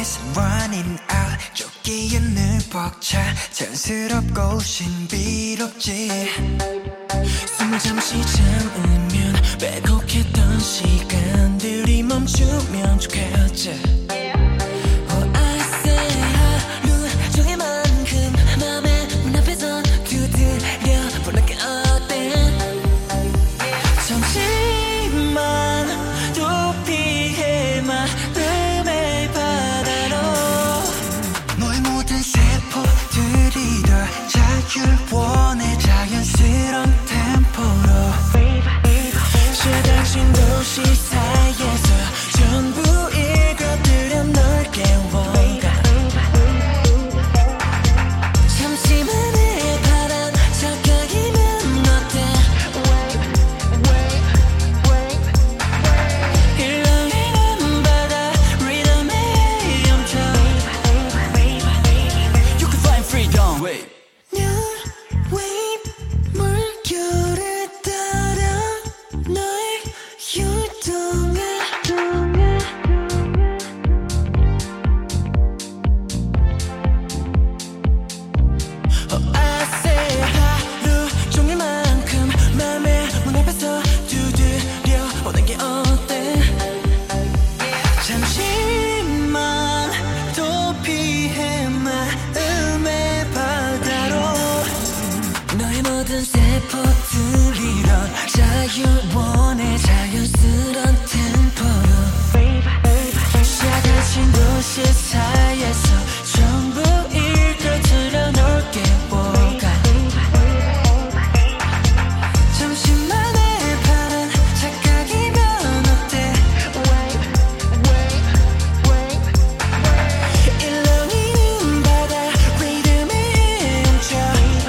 is running out. 쫓기에 늘 벅차 자연스럽고 신비롭지. 숨을 잠시 참으면 빼곡했던 시간들이 멈추면 좋겠지. 원해 자연스러운 템포로 쏟아진 도시 사이에서 전부 읽어들여 널 깨워가. 잠시만의 바람 착각이면 어때. 일렁이는 바다 리듬에 멈춰. You can find freedom. Wait. 모든 세포들 이런 자유 원해 자연스러운 템포로 쏟아진 도시 사이에서 전부 읽어들여 널 깨워가. 잠시만의 바람 착각이면 어때. 일렁이는 바다 리듬에 멈춰.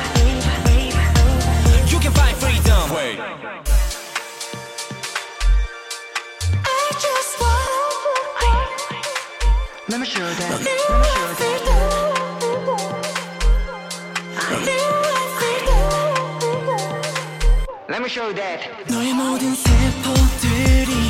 Let me show that. Let me show that. Let me show that. 너의 모든 세포들이